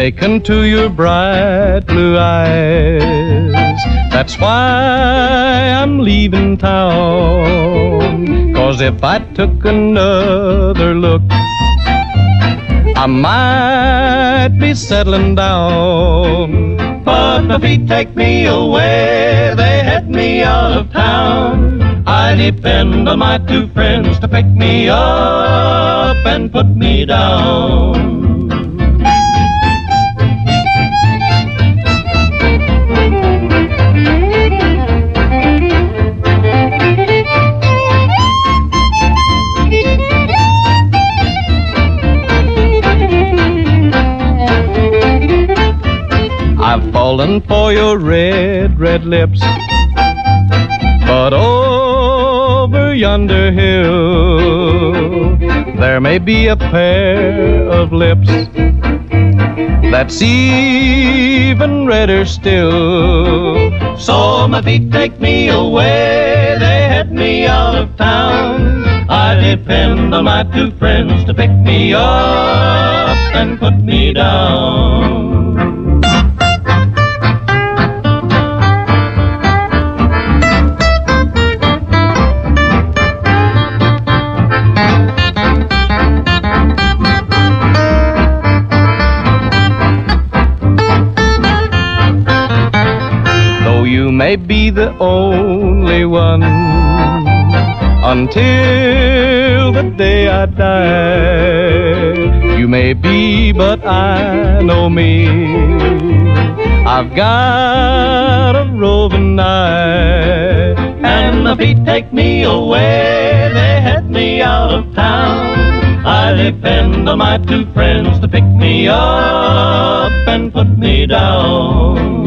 taken to your bright blue eyes. That's why I'm leaving town. 'Cause if I took another look, I might be settling down. But my feet take me away, they head me out of town. I depend on my two friends to pick me up and put me down. I've fallen for your red, red lips, but over yonder hill there may be a pair of lips that's even redder still. So my feet take me away, they head me out of town. I depend on my two friends to pick me up and put me down. You may be the only one until the day I die. You may be, but I know me, I've got a roving eye. And my feet take me away, they head me out of town. I depend on my two friends to pick me up and put me down.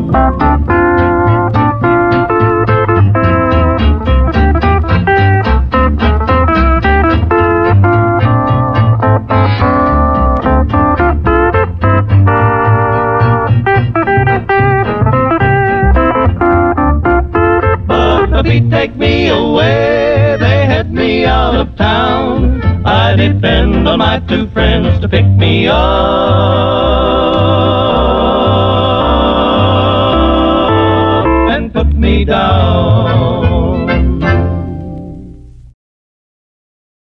Feet take me away, they head me out of town. I depend on my two friends to pick me up